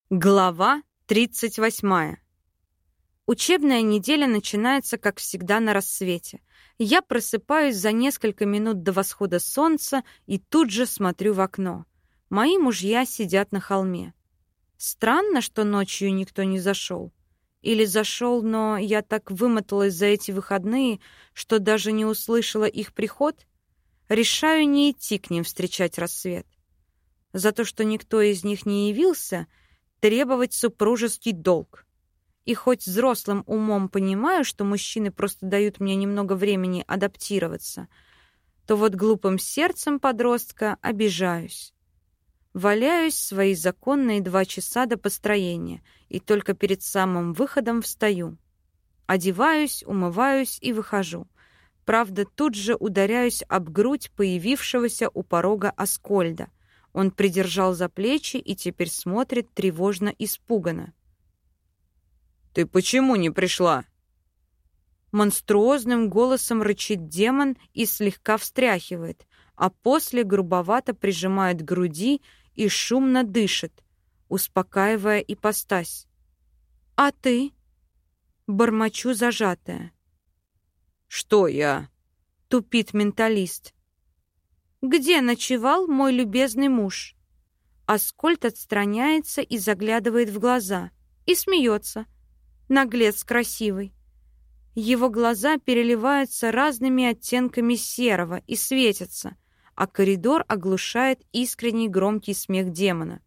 Глава 38. Учебная неделя начинается, как всегда, на рассвете. Я просыпаюсь за несколько минут до восхода солнца и тут же смотрю в окно. Мои мужья сидят на холме. Странно, что ночью никто не зашел. Или зашел, но я так вымоталась за эти выходные, что даже не услышала их приход. Решаю не идти к ним встречать рассвет. За то, что никто из них не явился, требовать супружеский долг. И хоть взрослым умом понимаю, что мужчины просто дают мне немного времени адаптироваться, то вот глупым сердцем подростка обижаюсь. Валяюсь свои законные 2 часа до построения и только перед самым выходом встаю. Одеваюсь, умываюсь и выхожу. Правда, тут же ударяюсь об грудь появившегося у порога Аскольда. Он придержал за плечи и теперь смотрит тревожно-испуганно. «Ты почему не пришла?» Монструозным голосом рычит демон и слегка встряхивает, а после грубовато прижимает к груди и шумно дышит, успокаивая ипостась. «А ты?» Бормочу зажатая. «Что я?» — тупит менталист. «Где ночевал мой любезный муж?» Аскольд отстраняется и заглядывает в глаза. И смеется. Наглец красивый. Его глаза переливаются разными оттенками серого и светятся, а коридор оглушает искренний громкий смех демона.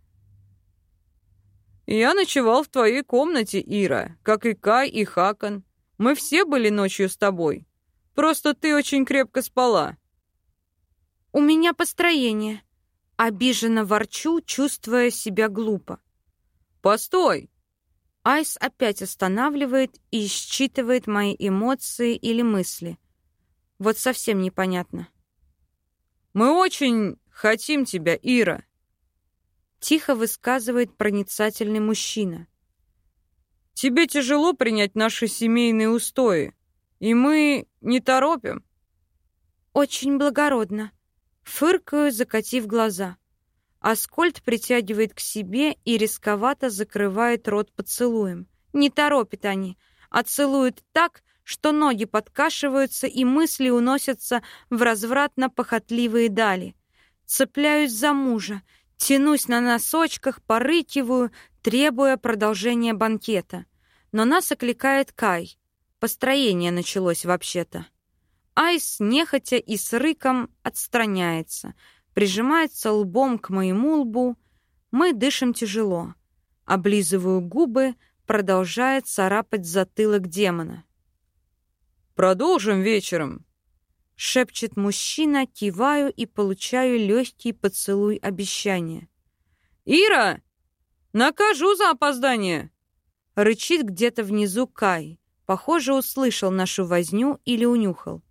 «Я ночевал в твоей комнате, Ира, как и Кай и Хакон. Мы все были ночью с тобой. Просто ты очень крепко спала». «У меня построение». Обиженно ворчу, чувствуя себя глупо. «Постой!» Айс опять останавливает и считывает мои эмоции или мысли. Вот совсем непонятно. «Мы очень хотим тебя, Ира!» Тихо высказывает проницательный мужчина. «Тебе тяжело принять наши семейные устои, и мы не торопим». Очень благородно. Фыркаю, закатив глаза. Аскольд притягивает к себе и рисковато закрывает рот поцелуем. Не торопят они, а целуют так, что ноги подкашиваются и мысли уносятся в развратно-похотливые дали. Цепляюсь за мужа, тянусь на носочках, порыкиваю, требуя продолжения банкета. Но нас окликает Кай. Построение началось вообще-то. Айс нехотя и с рыком отстраняется, прижимается лбом к моему лбу. Мы дышим тяжело. Облизываю губы, продолжает царапать затылок демона. «Продолжим вечером», — шепчет мужчина, киваю и получаю легкий поцелуй обещания. «Ира, накажу за опоздание!» — рычит где-то внизу Кай. Похоже, услышал нашу возню или унюхал.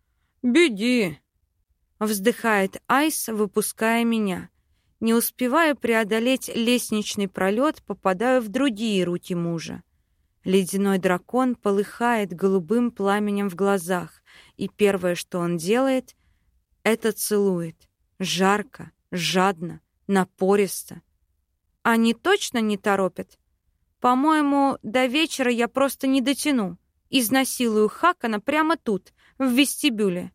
«Беги!» — вздыхает Айс, выпуская меня. Не успеваю преодолеть лестничный пролет, попадаю в другие руки мужа. Ледяной дракон полыхает голубым пламенем в глазах, и первое, что он делает, это целует. Жарко, жадно, напористо. Они точно не торопят? По-моему, до вечера я просто не дотяну. Изнасилую Хакана прямо тут, в вестибюле.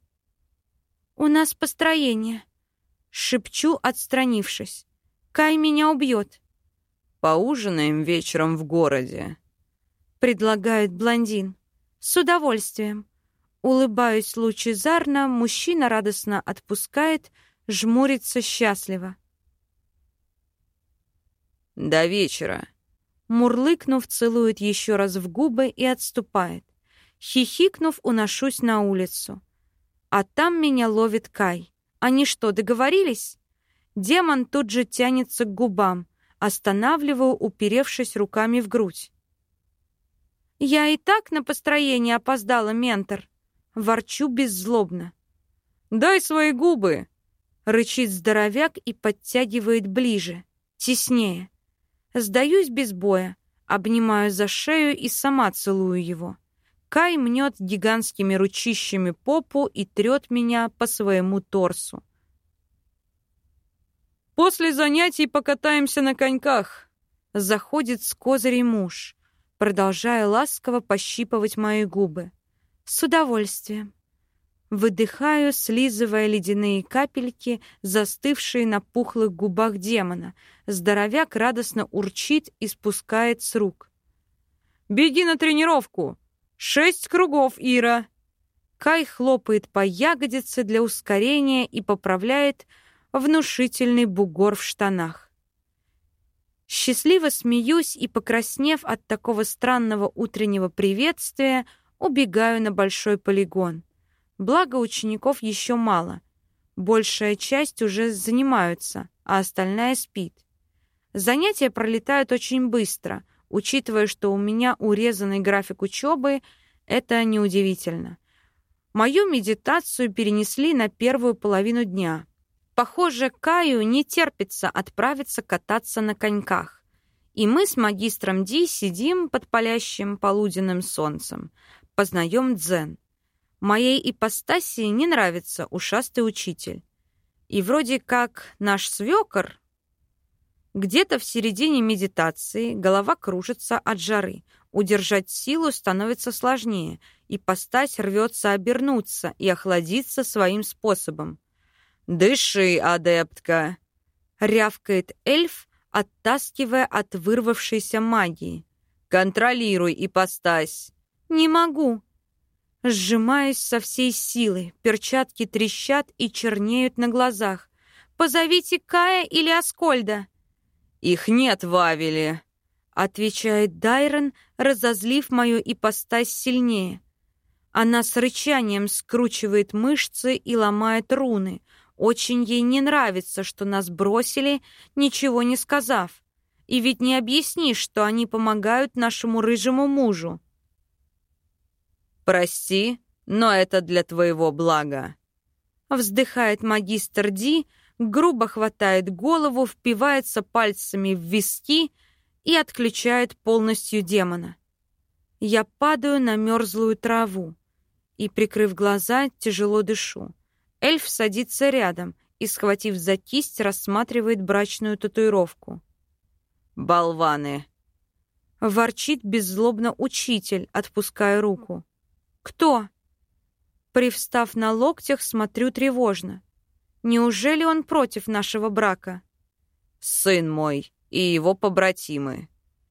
«У нас построение», — шепчу, отстранившись. «Кай меня убьет». «Поужинаем вечером в городе», — предлагает блондин. «С удовольствием». Улыбаюсь лучезарно, мужчина радостно отпускает, жмурится счастливо. «До вечера». Мурлыкнув, целует еще раз в губы и отступает. Хихикнув, уношусь на улицу. А там меня ловит Кай. Они что, договорились? Демон тут же тянется к губам. Останавливаю, уперевшись руками в грудь. «Я и так на построение опоздала, ментор». Ворчу беззлобно. «Дай свои губы!» Рычит здоровяк и подтягивает ближе, теснее. Сдаюсь без боя, обнимаю за шею и сама целую его. Кай мнет гигантскими ручищами попу и трет меня по своему торсу. «После занятий покатаемся на коньках», заходит с козырей муж, продолжая ласково пощипывать мои губы. С удовольствием. Выдыхаю, слизывая ледяные капельки, застывшие на пухлых губах демона. Здоровяк радостно урчит и спускает с рук. «Беги на тренировку! 6 кругов, Ира!» Кай хлопает по ягодице для ускорения и поправляет внушительный бугор в штанах. Счастливо смеюсь и, покраснев от такого странного утреннего приветствия, убегаю на большой полигон. Благо учеников еще мало. Большая часть уже занимаются, а остальная спит. Занятия пролетают очень быстро. Учитывая, что у меня урезанный график учебы, это неудивительно. Мою медитацию перенесли на первую половину дня. Похоже, Каю не терпится отправиться кататься на коньках. И мы с магистром Ди сидим под палящим полуденным солнцем. Познаем дзен. Моей ипостаси не нравится ушастый учитель. И вроде как наш свекор. Где-то в середине медитации голова кружится от жары. Удержать силу становится сложнее. Ипостась рвется обернуться и охладиться своим способом. «Дыши, адептка!» — рявкает эльф, оттаскивая от вырвавшейся магии. «Контролируй ипостась!» «Не могу!» Сжимаюсь со всей силы, перчатки трещат и чернеют на глазах. «Позовите Кая или Аскольда!» «Их нет в Авеле!» — отвечает Дайрон, разозлив мою ипостась сильнее. Она с рычанием скручивает мышцы и ломает руны. Очень ей не нравится, что нас бросили, ничего не сказав. И ведь не объяснишь, что они помогают нашему рыжему мужу. «Прости, но это для твоего блага», — вздыхает магистр Ди, грубо хватает голову, впивается пальцами в виски и отключает полностью демона. Я падаю на мерзлую траву и, прикрыв глаза, тяжело дышу. Эльф садится рядом и, схватив за кисть, рассматривает брачную татуировку. «Болваны!» — ворчит беззлобно учитель, отпуская руку. «Кто?» Привстав на локтях, смотрю тревожно. Неужели он против нашего брака? «Сын мой и его побратимы».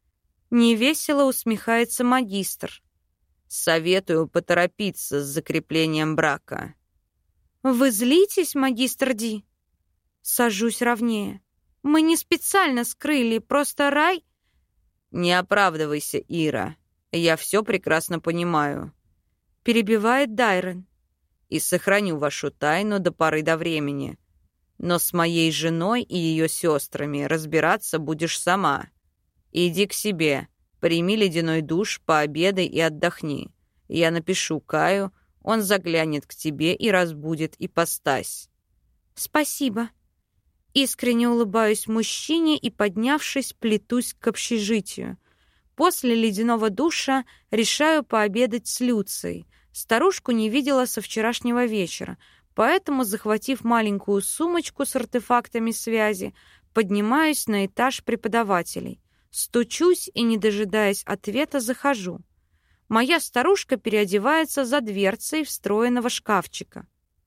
Невесело усмехается магистр. «Советую поторопиться с закреплением брака». «Вы злитесь, магистр Ди?» Сажусь ровнее. «Мы не специально скрыли, просто рай...» «Не оправдывайся, Ира. Я все прекрасно понимаю», — перебивает Дайрон. «И сохраню вашу тайну до поры до времени. Но с моей женой и ее сестрами разбираться будешь сама. Иди к себе, прими ледяной душ, пообедай и отдохни. Я напишу Каю, он заглянет к тебе и разбудит ипостась». «Спасибо». Искренне улыбаюсь мужчине и, поднявшись, плетусь к общежитию. После ледяного душа решаю пообедать с Люцией. Старушку не видела со вчерашнего вечера, поэтому, захватив маленькую сумочку с артефактами связи, поднимаюсь на этаж преподавателей. Стучусь и, не дожидаясь ответа, захожу. Моя старушка переодевается за дверцей встроенного шкафчика.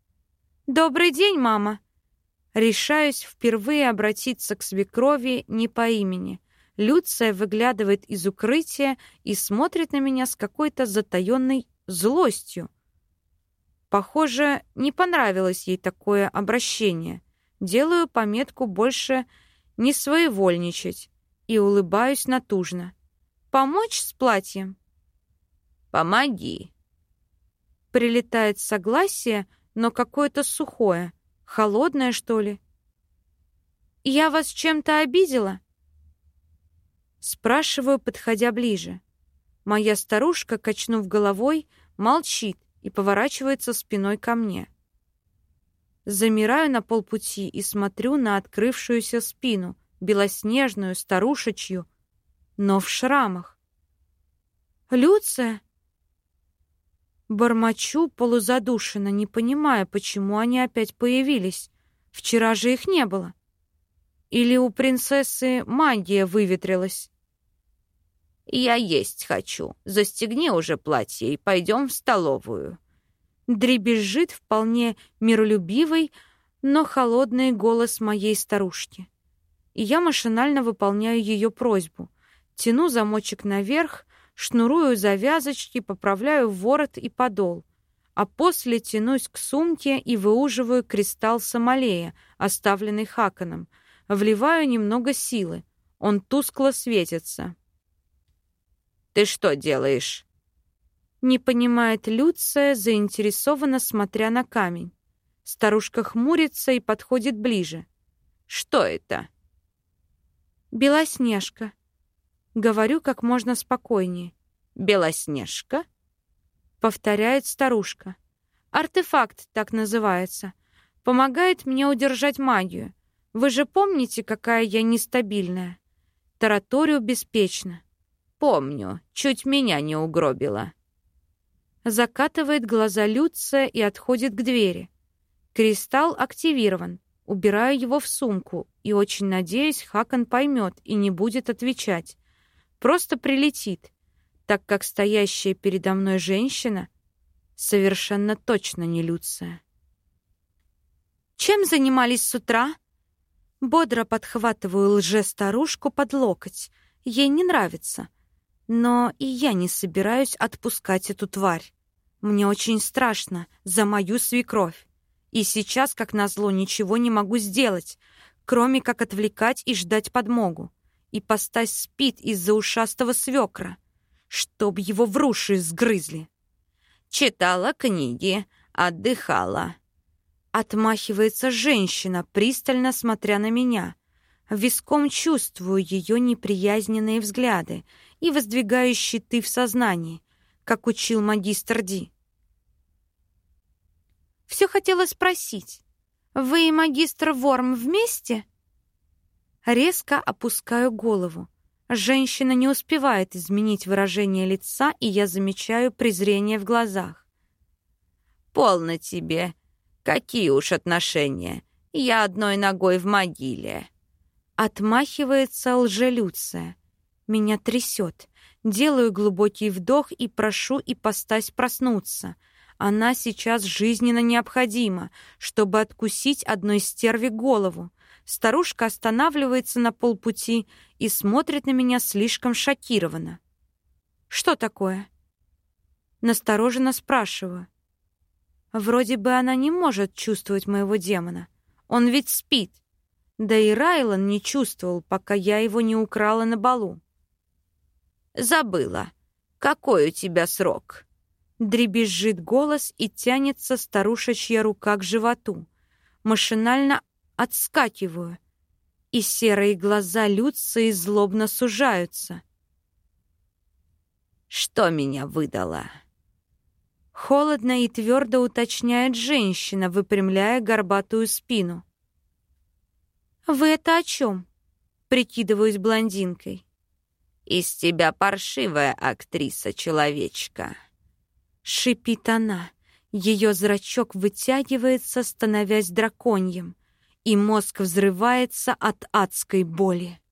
«Добрый день, мама!» Решаюсь впервые обратиться к свекрови не по имени. Люция выглядывает из укрытия и смотрит на меня с какой-то затаенной злостью. Похоже, не понравилось ей такое обращение. Делаю пометку больше не своевольничать и улыбаюсь натужно. «Помочь с платьем?» «Помоги!» Прилетает согласие, но какое-то сухое. Холодное, что ли? «Я вас чем-то обидела?» Спрашиваю, подходя ближе. Моя старушка, качнув головой, молчит и поворачивается спиной ко мне. Замираю на полпути и смотрю на открывшуюся спину, белоснежную, старушечью, но в шрамах. «Люция?» Бормочу полузадушенно, не понимая, почему они опять появились. Вчера же их не было. Или у принцессы магия выветрилась? «Я есть хочу. Застегни уже платье и пойдем в столовую». Дребезжит вполне миролюбивый, но холодный голос моей старушки. И я машинально выполняю ее просьбу. Тяну замочек наверх, шнурую завязочки, поправляю ворот и подол. А после тянусь к сумке и выуживаю кристалл Самолея, оставленный Хаканом. Вливаю немного силы. Он тускло светится. «Ты что делаешь?» Не понимает Люция, заинтересованно смотря на камень. Старушка хмурится и подходит ближе. «Что это?» «Белоснежка». Говорю как можно спокойнее. «Белоснежка?» Повторяет старушка. «Артефакт так называется. Помогает мне удержать магию. Вы же помните, какая я нестабильная?» Тараторю беспечно. «Помню. Чуть меня не угробила». Закатывает глаза Люция и отходит к двери. Кристалл активирован. Убираю его в сумку и очень надеюсь, Хакан поймет и не будет отвечать. Просто прилетит, так как стоящая передо мной женщина совершенно точно не Люция. «Чем занимались с утра?» Бодро подхватываю лже-старушку под локоть. Ей не нравится. Но и я не собираюсь отпускать эту тварь. Мне очень страшно за мою свекровь. И сейчас, как назло, ничего не могу сделать, кроме как отвлекать и ждать подмогу. Ипостась спит из-за ушастого свекра, чтоб его в руши сгрызли. «Читала книги, отдыхала». Отмахивается женщина, пристально смотря на меня. Виском чувствую ее неприязненные взгляды и воздвигаю щиты в сознании, как учил магистр Ди. «Все хотела спросить, вы и магистр Ворм вместе?» Резко опускаю голову. Женщина не успевает изменить выражение лица, и я замечаю презрение в глазах. «Полно тебе. Какие уж отношения. Я одной ногой в могиле». Отмахивается лжелюция. Меня трясет. Делаю глубокий вдох и прошу ипостась проснуться. Она сейчас жизненно необходима, чтобы откусить одной стерве голову. Старушка останавливается на полпути и смотрит на меня слишком шокированно. «Что такое?» Настороженно спрашиваю. Вроде бы она не может чувствовать моего демона. Он ведь спит. Да и Райлан не чувствовал, пока я его не украла на балу. «Забыла. Какой у тебя срок?» Дребезжит голос и тянется старушечья рука к животу. Машинально отскакиваю, и серые глаза Люции злобно сужаются. «Что меня выдало?» Холодно и твердо уточняет женщина, выпрямляя горбатую спину. «Вы это о чем?» Прикидываюсь блондинкой. «Из тебя паршивая актриса-человечка». Шипит она. Ее зрачок вытягивается, становясь драконьим, и мозг взрывается от адской боли.